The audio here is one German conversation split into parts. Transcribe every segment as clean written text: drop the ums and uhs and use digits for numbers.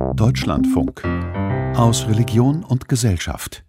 Deutschlandfunk. Aus Religion und Gesellschaft.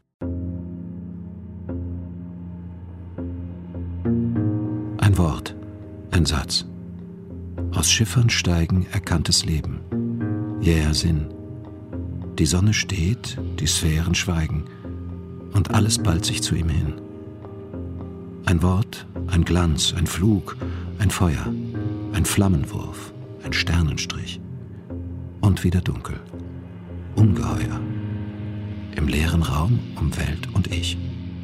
Ein Wort, ein Satz. Aus Schiffern steigen erkanntes Leben. Jäher Sinn. Die Sonne steht, die Sphären schweigen, und alles ballt sich zu ihm hin. Ein Wort, ein Glanz, ein Flug, ein Feuer, ein Flammenwurf, ein Sternenstrich. Und wieder dunkel. Ungeheuer. Im leeren Raum um Welt und Ich.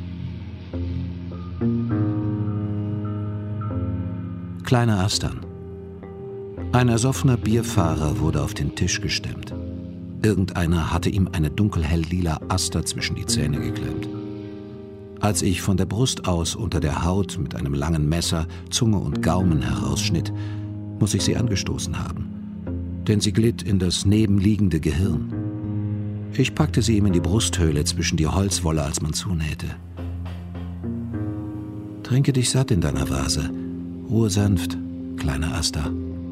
Kleiner Astern. Ein ersoffener Bierfahrer wurde auf den Tisch gestemmt. Irgendeiner hatte ihm eine dunkelhell-lila Aster zwischen die Zähne geklemmt. Als ich von der Brust aus unter der Haut mit einem langen Messer Zunge und Gaumen herausschnitt, muss ich sie angestoßen haben. Denn sie glitt in das nebenliegende Gehirn. Ich packte sie ihm in die Brusthöhle zwischen die Holzwolle, als man zunähte. Trinke dich satt in deiner Vase. Ruhe sanft, kleiner Aster.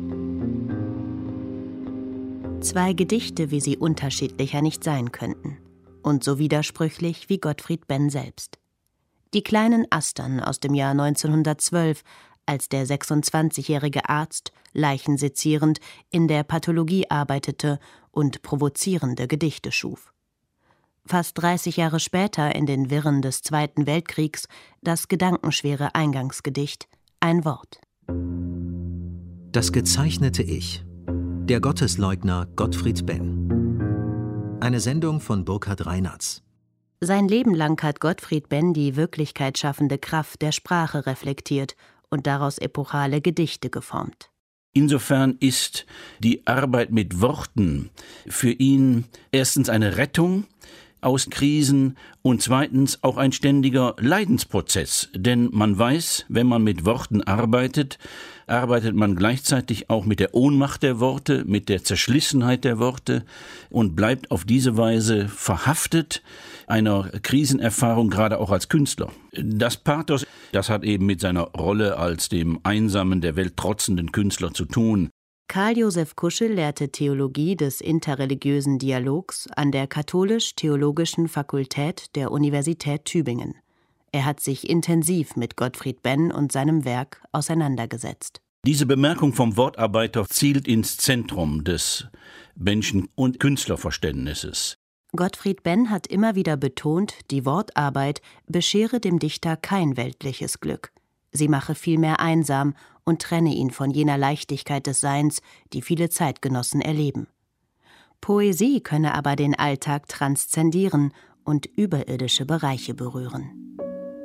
Zwei Gedichte, wie sie unterschiedlicher nicht sein könnten. Und so widersprüchlich wie Gottfried Benn selbst. Die kleinen Astern aus dem Jahr 1912, als der 26-jährige Arzt, leichensezierend, in der Pathologie arbeitete und provozierende Gedichte schuf. Fast 30 Jahre später, in den Wirren des Zweiten Weltkriegs, das gedankenschwere Eingangsgedicht Ein Wort. Das gezeichnete Ich. Der Gottesleugner Gottfried Benn. Eine Sendung von Burkhard Reinertz. Sein Leben lang hat Gottfried Benn die wirklichkeitsschaffende Kraft der Sprache reflektiert und daraus epochale Gedichte geformt. Insofern ist die Arbeit mit Worten für ihn erstens eine Rettung aus Krisen und zweitens auch ein ständiger Leidensprozess. Denn man weiß, wenn man mit Worten arbeitet, arbeitet man gleichzeitig auch mit der Ohnmacht der Worte, mit der Zerschlissenheit der Worte und bleibt auf diese Weise verhaftet einer Krisenerfahrung, gerade auch als Künstler. Das Pathos, das hat eben mit seiner Rolle als dem einsamen, der Welt trotzenden Künstler zu tun. Karl Josef Kuschel lehrte Theologie des interreligiösen Dialogs an der Katholisch-Theologischen Fakultät der Universität Tübingen. Er hat sich intensiv mit Gottfried Benn und seinem Werk auseinandergesetzt. Diese Bemerkung vom Wortarbeiter zielt ins Zentrum des Menschen- und Künstlerverständnisses. Gottfried Benn hat immer wieder betont, die Wortarbeit beschere dem Dichter kein weltliches Glück. Sie mache vielmehr einsam und trenne ihn von jener Leichtigkeit des Seins, die viele Zeitgenossen erleben. Poesie könne aber den Alltag transzendieren und überirdische Bereiche berühren.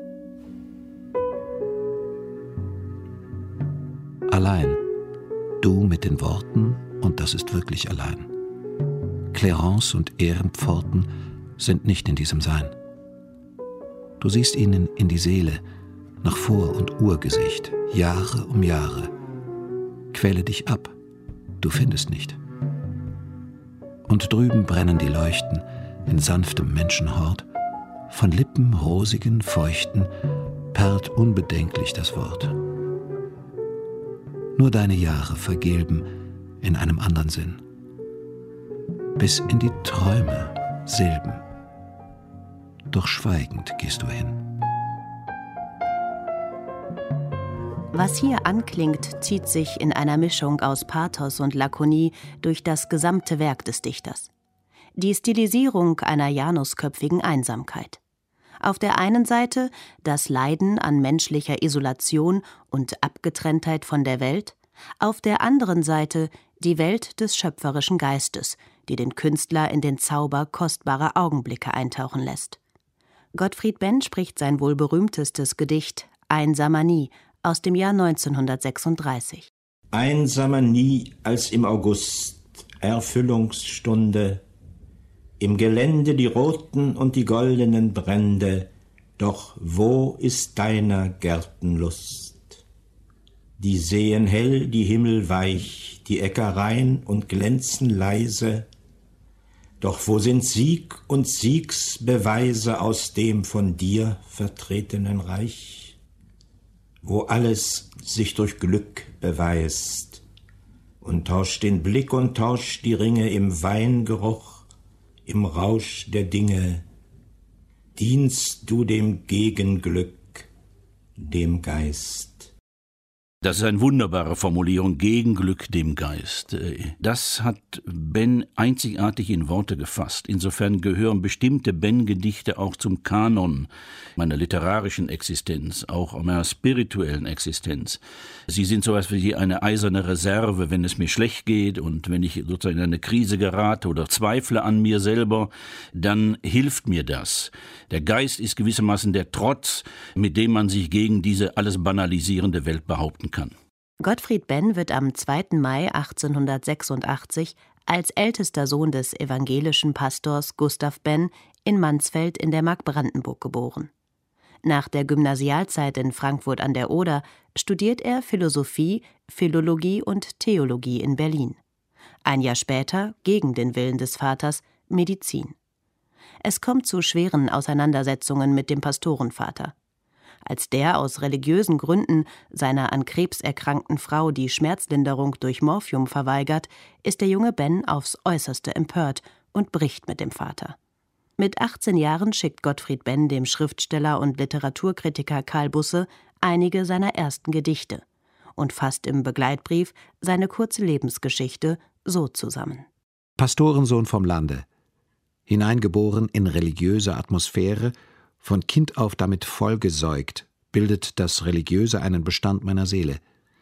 Allein. Du mit den Worten, und das ist wirklich allein. Clarence und Ehrenpforten sind nicht in diesem Sein. Du siehst ihnen in die Seele, nach Vor- und Urgesicht, Jahre um Jahre. Quäle dich ab, du findest nicht. Und drüben brennen die Leuchten in sanftem Menschenhort, von Lippen rosigen, feuchten, perlt unbedenklich das Wort. Nur deine Jahre vergilben in einem anderen Sinn. Bis in die Träume Silben. Doch schweigend gehst du hin. Was hier anklingt, zieht sich in einer Mischung aus Pathos und Lakonie durch das gesamte Werk des Dichters. Die Stilisierung einer janusköpfigen Einsamkeit. Auf der einen Seite das Leiden an menschlicher Isolation und Abgetrenntheit von der Welt, auf der anderen Seite die Welt des schöpferischen Geistes, die den Künstler in den Zauber kostbarer Augenblicke eintauchen lässt. Gottfried Benn spricht sein wohl berühmtestes Gedicht »Einsamer nie« aus dem Jahr 1936. Einsamer nie als im August, Erfüllungsstunde, im Gelände die roten und die goldenen Brände, doch wo ist deiner Gärten Lust? Die sehen hell, die Himmel weich, die Äcker rein und glänzen leise, doch wo sind Sieg und Siegsbeweise aus dem von dir vertretenen Reich? Wo alles sich durch Glück beweist, und tauscht den Blick und tauscht die Ringe im Weingeruch, im Rausch der Dinge, dienst du dem Gegenglück, dem Geist. Das ist eine wunderbare Formulierung, Gegenglück dem Geist. Das hat Ben einzigartig in Worte gefasst. Insofern gehören bestimmte Ben-Gedichte auch zum Kanon meiner literarischen Existenz, auch meiner spirituellen Existenz. Sie sind so etwas wie eine eiserne Reserve, wenn es mir schlecht geht und wenn ich sozusagen in eine Krise gerate oder zweifle an mir selber, dann hilft mir das. Der Geist ist gewissermaßen der Trotz, mit dem man sich gegen diese alles banalisierende Welt behaupten kann. Gottfried Benn wird am 2. Mai 1886 als ältester Sohn des evangelischen Pastors Gustav Benn in Mansfeld in der Mark Brandenburg geboren. Nach der Gymnasialzeit in Frankfurt an der Oder studiert er Philosophie, Philologie und Theologie in Berlin. Ein Jahr später, gegen den Willen des Vaters, Medizin. Es kommt zu schweren Auseinandersetzungen mit dem Pastorenvater. Als der aus religiösen Gründen seiner an Krebs erkrankten Frau die Schmerzlinderung durch Morphium verweigert, ist der junge Ben aufs Äußerste empört und bricht mit dem Vater. Mit 18 Jahren schickt Gottfried Benn dem Schriftsteller und Literaturkritiker Karl Busse einige seiner ersten Gedichte und fasst im Begleitbrief seine kurze Lebensgeschichte so zusammen. Pastorensohn vom Lande, hineingeboren in religiöse Atmosphäre, von Kind auf damit vollgesäugt, bildet das Religiöse einen Bestand meiner Seele.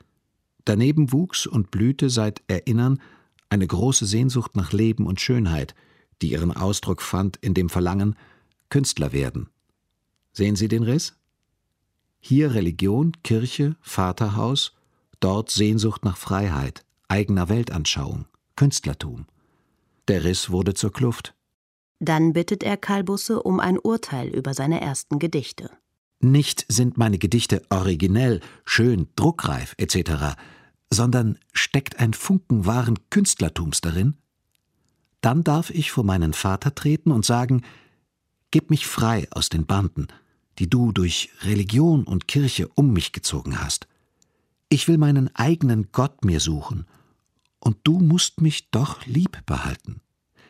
Daneben wuchs und blühte seit Erinnern eine große Sehnsucht nach Leben und Schönheit, die ihren Ausdruck fand in dem Verlangen, Künstler werden. Sehen Sie den Riss? Hier Religion, Kirche, Vaterhaus, dort Sehnsucht nach Freiheit, eigener Weltanschauung, Künstlertum. Der Riss wurde zur Kluft. Dann bittet er Karl Busse um ein Urteil über seine ersten Gedichte. Nicht sind meine Gedichte originell, schön, druckreif etc., sondern steckt ein Funken wahren Künstlertums darin? Dann darf ich vor meinen Vater treten und sagen, gib mich frei aus den Banden, die du durch Religion und Kirche um mich gezogen hast. Ich will meinen eigenen Gott mir suchen, und du musst mich doch lieb behalten.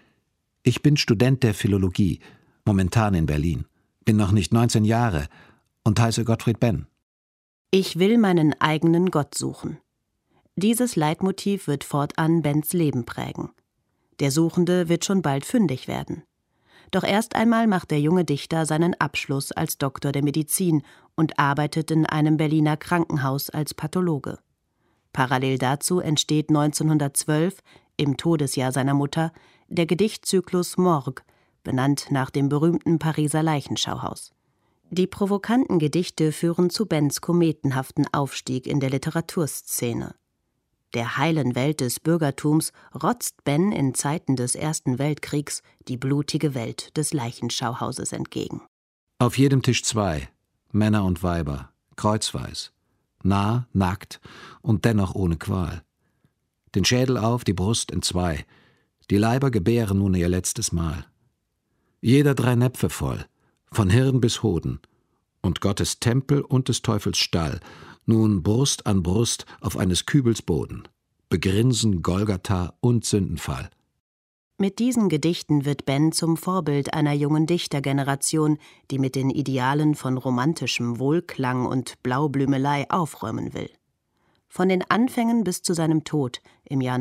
Ich bin Student der Philologie, momentan in Berlin, bin noch nicht 19 Jahre und heiße Gottfried Benn. Ich will meinen eigenen Gott suchen. Dieses Leitmotiv wird fortan Benns Leben prägen. Der Suchende wird schon bald fündig werden. Doch erst einmal macht der junge Dichter seinen Abschluss als Doktor der Medizin und arbeitet in einem Berliner Krankenhaus als Pathologe. Parallel dazu entsteht 1912, im Todesjahr seiner Mutter, der Gedichtzyklus Morgue, benannt nach dem berühmten Pariser Leichenschauhaus. Die provokanten Gedichte führen zu Benns kometenhaften Aufstieg in der Literaturszene. Der heilen Welt des Bürgertums rotzt Benn in Zeiten des Ersten Weltkriegs die blutige Welt des Leichenschauhauses entgegen. Auf jedem Tisch 2, Männer und Weiber, kreuzweis, nah, nackt und dennoch ohne Qual. Den Schädel auf, die Brust entzwei, die Leiber gebären nun ihr letztes Mal. Jeder 3 Näpfe voll, von Hirn bis Hoden, und Gottes Tempel und des Teufels Stall, nun Brust an Brust auf eines Kübels Boden, Begrinsen, Golgatha und Sündenfall. Mit diesen Gedichten wird Benn zum Vorbild einer jungen Dichtergeneration, die mit den Idealen von romantischem Wohlklang und Blaublümelei aufräumen will. Von den Anfängen bis zu seinem Tod im Jahr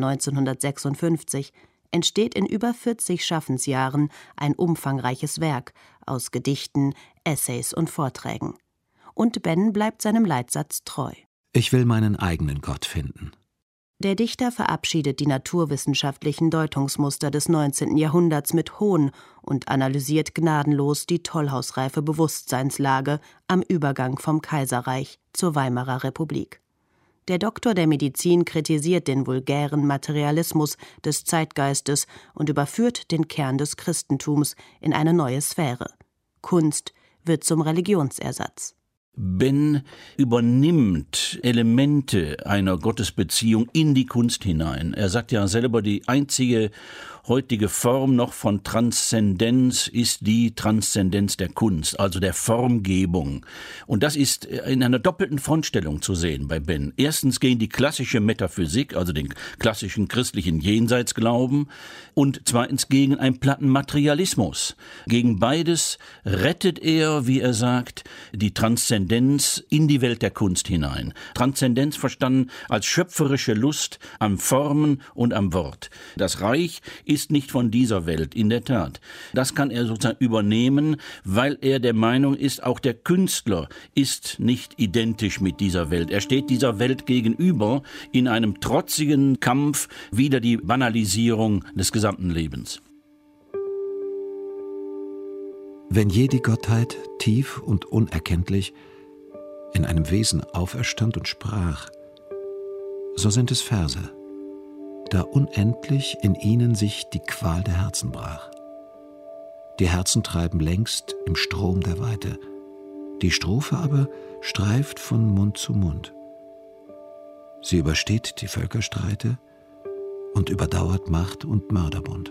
1956 entsteht in über 40 Schaffensjahren ein umfangreiches Werk aus Gedichten, Essays und Vorträgen. Und Benn bleibt seinem Leitsatz treu. Ich will meinen eigenen Gott finden. Der Dichter verabschiedet die naturwissenschaftlichen Deutungsmuster des 19. Jahrhunderts mit Hohn und analysiert gnadenlos die tollhausreife Bewusstseinslage am Übergang vom Kaiserreich zur Weimarer Republik. Der Doktor der Medizin kritisiert den vulgären Materialismus des Zeitgeistes und überführt den Kern des Christentums in eine neue Sphäre. Kunst wird zum Religionsersatz. Ben übernimmt Elemente einer Gottesbeziehung in die Kunst hinein. Er sagt ja selber, die einzige heutige Form noch von Transzendenz ist die Transzendenz der Kunst, also der Formgebung. Und das ist in einer doppelten Frontstellung zu sehen bei Ben. Erstens gegen die klassische Metaphysik, also den klassischen christlichen Jenseitsglauben, und zweitens gegen einen platten Materialismus. Gegen beides rettet er, wie er sagt, die Transzendenz in die Welt der Kunst hinein. Transzendenz verstanden als schöpferische Lust am Formen und am Wort. Das Reich ist nicht von dieser Welt, in der Tat. Das kann er sozusagen übernehmen, weil er der Meinung ist, auch der Künstler ist nicht identisch mit dieser Welt. Er steht dieser Welt gegenüber in einem trotzigen Kampf wider die Banalisierung des gesamten Lebens. Wenn je die Gottheit tief und unerkenntlich in einem Wesen auferstand und sprach, so sind es Verse, da unendlich in ihnen sich die Qual der Herzen brach. Die Herzen treiben längst im Strom der Weite, die Strophe aber streift von Mund zu Mund. Sie übersteht die Völkerstreite und überdauert Macht und Mörderbund.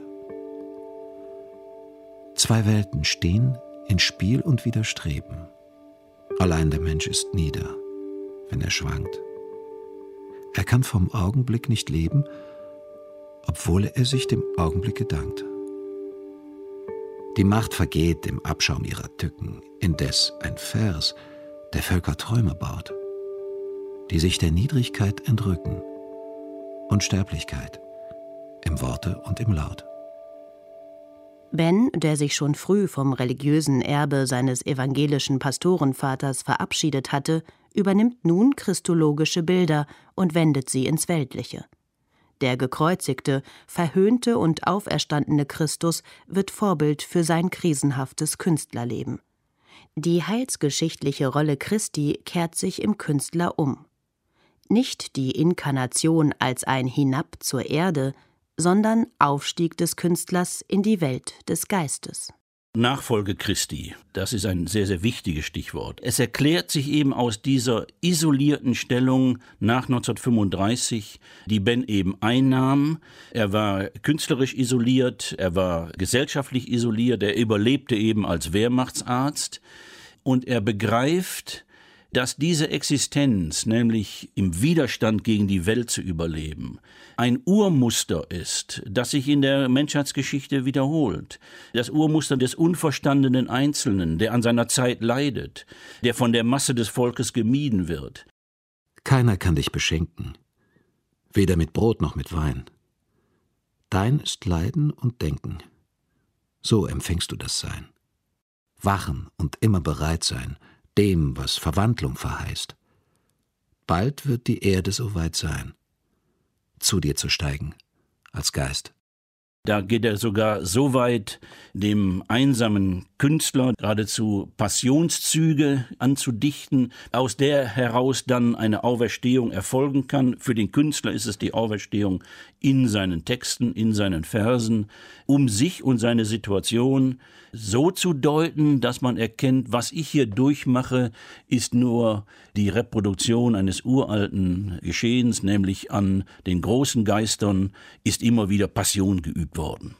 Zwei Welten stehen in Spiel und Widerstreben. Allein der Mensch ist nieder, wenn er schwankt. Er kann vom Augenblick nicht leben, obwohl er sich dem Augenblicke dankt. Die Macht vergeht im Abschaum ihrer Tücken, indes ein Vers, der Völker Träume baut, die sich der Niedrigkeit entrücken, Unsterblichkeit im Worte und im Laut. Ben, der sich schon früh vom religiösen Erbe seines evangelischen Pastorenvaters verabschiedet hatte, übernimmt nun christologische Bilder und wendet sie ins Weltliche. Der gekreuzigte, verhöhnte und auferstandene Christus wird Vorbild für sein krisenhaftes Künstlerleben. Die heilsgeschichtliche Rolle Christi kehrt sich im Künstler um. Nicht die Inkarnation als ein Hinab zur Erde, sondern Aufstieg des Künstlers in die Welt des Geistes. Nachfolge Christi, das ist ein sehr, sehr wichtiges Stichwort. Es erklärt sich eben aus dieser isolierten Stellung nach 1935, die Ben eben einnahm. Er war künstlerisch isoliert, er war gesellschaftlich isoliert, er überlebte eben als Wehrmachtsarzt und er begreift, dass diese Existenz, nämlich im Widerstand gegen die Welt zu überleben, ein Urmuster ist, das sich in der Menschheitsgeschichte wiederholt. Das Urmuster des unverstandenen Einzelnen, der an seiner Zeit leidet, der von der Masse des Volkes gemieden wird. Keiner kann dich beschenken, weder mit Brot noch mit Wein. Dein ist Leiden und Denken. So empfängst du das Sein. Wachen und immer bereit sein, dem, was Verwandlung verheißt. Bald wird die Erde so weit sein, zu dir zu steigen, als Geist. Da geht er sogar so weit, dem einsamen Künstler geradezu Passionszüge anzudichten, aus der heraus dann eine Auferstehung erfolgen kann. Für den Künstler ist es die Auferstehung in seinen Texten, in seinen Versen, um sich und seine Situation so zu deuten, dass man erkennt, was ich hier durchmache, ist nur die Reproduktion eines uralten Geschehens, nämlich an den großen Geistern ist immer wieder Passion geübt worden.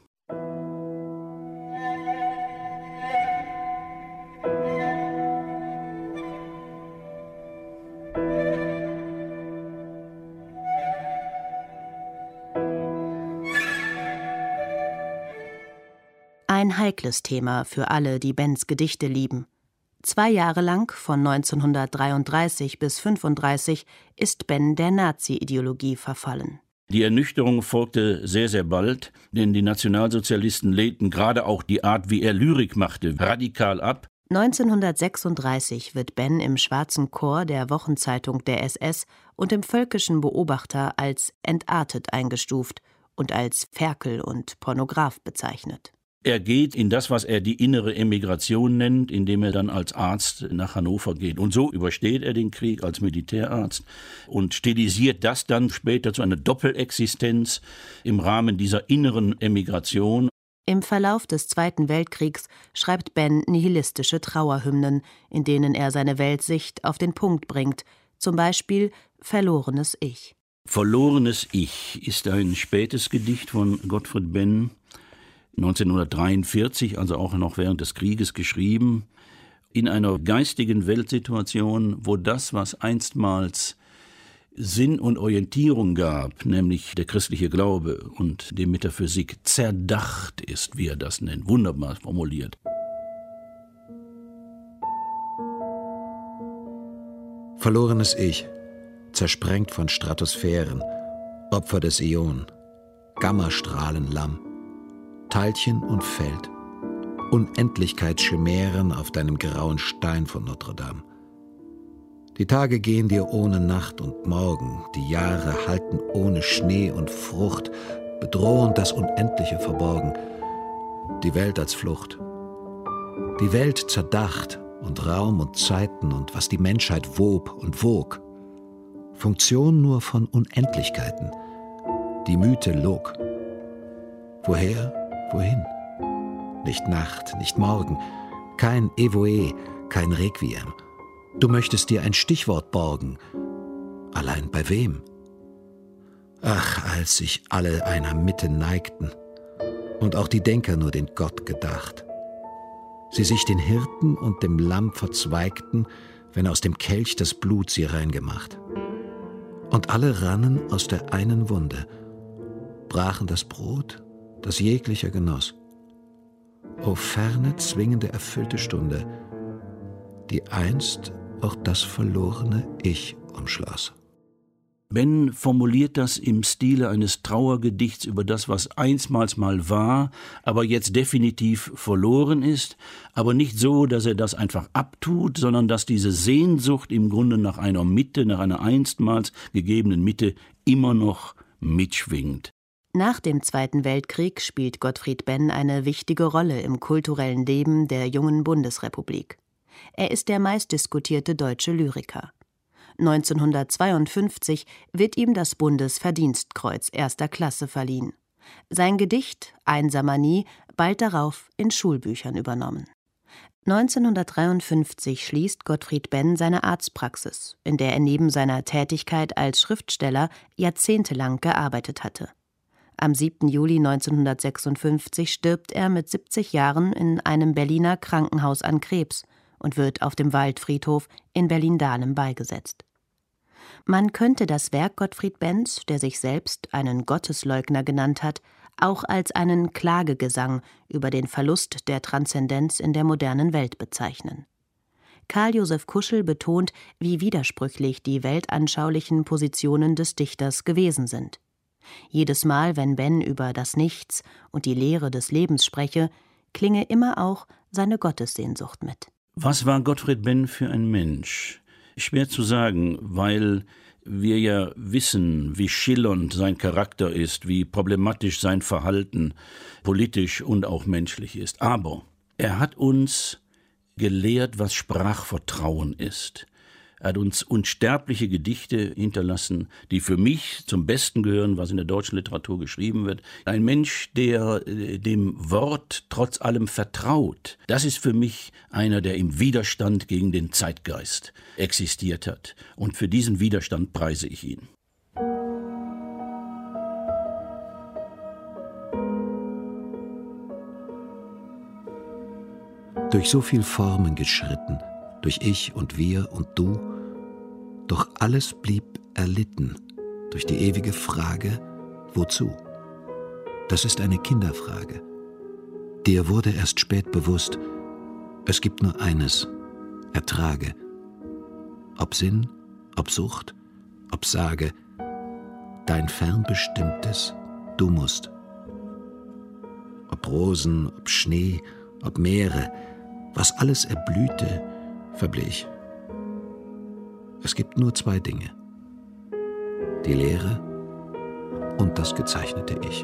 Ein heikles Thema für alle, die Bens Gedichte lieben. 2 Jahre lang, von 1933 bis 1935, ist Ben der Nazi-Ideologie verfallen. Die Ernüchterung folgte sehr, sehr bald, denn die Nationalsozialisten lehnten gerade auch die Art, wie er Lyrik machte, radikal ab. 1936 wird Ben im Schwarzen Chor der Wochenzeitung der SS und im Völkischen Beobachter als entartet eingestuft und als Ferkel und Pornograf bezeichnet. Er geht in das, was er die innere Emigration nennt, indem er dann als Arzt nach Hannover geht. Und so übersteht er den Krieg als Militärarzt und stilisiert das dann später zu einer Doppelexistenz im Rahmen dieser inneren Emigration. Im Verlauf des Zweiten Weltkriegs schreibt Ben nihilistische Trauerhymnen, in denen er seine Weltsicht auf den Punkt bringt, zum Beispiel Verlorenes Ich. Verlorenes Ich ist ein spätes Gedicht von Gottfried Benn, 1943, also auch noch während des Krieges geschrieben, in einer geistigen Weltsituation, wo das, was einstmals Sinn und Orientierung gab, nämlich der christliche Glaube und die Metaphysik, zerdacht ist, wie er das nennt, wunderbar formuliert. Verlorenes Ich, zersprengt von Stratosphären, Opfer des Ion, Gammastrahlen Lamm, Teilchen und Feld, Unendlichkeitschimären auf deinem grauen Stein von Notre Dame. Die Tage gehen dir ohne Nacht und Morgen, die Jahre halten ohne Schnee und Frucht, bedrohend das Unendliche verborgen, die Welt als Flucht. Die Welt zerdacht und Raum und Zeiten und was die Menschheit wob und wog. Funktion nur von Unendlichkeiten, die Mythe log. Woher, wohin? Nicht Nacht, nicht Morgen, kein Evoe, kein Requiem. Du möchtest dir ein Stichwort borgen. Allein bei wem? Ach, als sich alle einer Mitte neigten und auch die Denker nur den Gott gedacht. Sie sich den Hirten und dem Lamm verzweigten, wenn aus dem Kelch das Blut sie reingemacht. Und alle rannen aus der einen Wunde, brachen das Brot, das jeglicher genoss. O ferne, zwingende, erfüllte Stunde, die einst auch das verlorene Ich umschloss. Benn formuliert das im Stile eines Trauergedichts über das, was einstmals mal war, aber jetzt definitiv verloren ist, aber nicht so, dass er das einfach abtut, sondern dass diese Sehnsucht im Grunde nach einer Mitte, nach einer einstmals gegebenen Mitte immer noch mitschwingt. Nach dem Zweiten Weltkrieg spielt Gottfried Benn eine wichtige Rolle im kulturellen Leben der jungen Bundesrepublik. Er ist der meistdiskutierte deutsche Lyriker. 1952 wird ihm das Bundesverdienstkreuz 1. Klasse verliehen. Sein Gedicht »Einsamer nie« bald darauf in Schulbüchern übernommen. 1953 schließt Gottfried Benn seine Arztpraxis, in der er neben seiner Tätigkeit als Schriftsteller jahrzehntelang gearbeitet hatte. Am 7. Juli 1956 stirbt er mit 70 Jahren in einem Berliner Krankenhaus an Krebs und wird auf dem Waldfriedhof in Berlin-Dahlem beigesetzt. Man könnte das Werk Gottfried Benns, der sich selbst einen Gottesleugner genannt hat, auch als einen Klagegesang über den Verlust der Transzendenz in der modernen Welt bezeichnen. Karl Josef Kuschel betont, wie widersprüchlich die weltanschaulichen Positionen des Dichters gewesen sind. Jedes Mal, wenn Benn über das Nichts und die Leere des Lebens spreche, klinge immer auch seine Gottessehnsucht mit. Was war Gottfried Benn für ein Mensch? Schwer zu sagen, weil wir ja wissen, wie schillernd sein Charakter ist, wie problematisch sein Verhalten politisch und auch menschlich ist. Aber er hat uns gelehrt, was Sprachvertrauen ist. Er hat uns unsterbliche Gedichte hinterlassen, die für mich zum Besten gehören, was in der deutschen Literatur geschrieben wird. Ein Mensch, der dem Wort trotz allem vertraut, das ist für mich einer, der im Widerstand gegen den Zeitgeist existiert hat. Und für diesen Widerstand preise ich ihn. Durch so viel Formen geschritten, durch Ich und Wir und Du, doch alles blieb erlitten durch die ewige Frage, wozu? Das ist eine Kinderfrage. Dir wurde erst spät bewusst, es gibt nur eines, ertrage. Ob Sinn, ob Sucht, ob Sage, dein fernbestimmtes, du musst. Ob Rosen, ob Schnee, ob Meere, was alles erblühte, verblich. Es gibt nur zwei Dinge: die Leere und das gezeichnete Ich.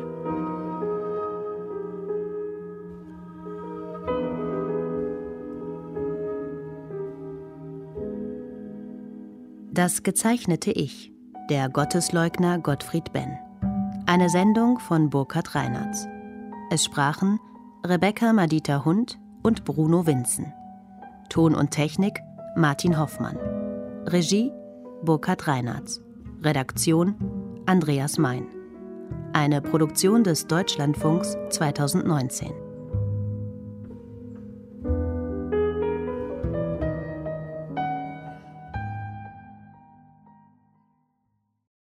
Das gezeichnete Ich, der Gottesleugner Gottfried Benn. Eine Sendung von Burkhard Reinertz. Es sprachen Rebecca Madita Hund und Bruno Winzen. Ton und Technik Martin Hoffmann. Regie Burkhard Reinertz. Redaktion Andreas Mein. Eine Produktion des Deutschlandfunks 2019.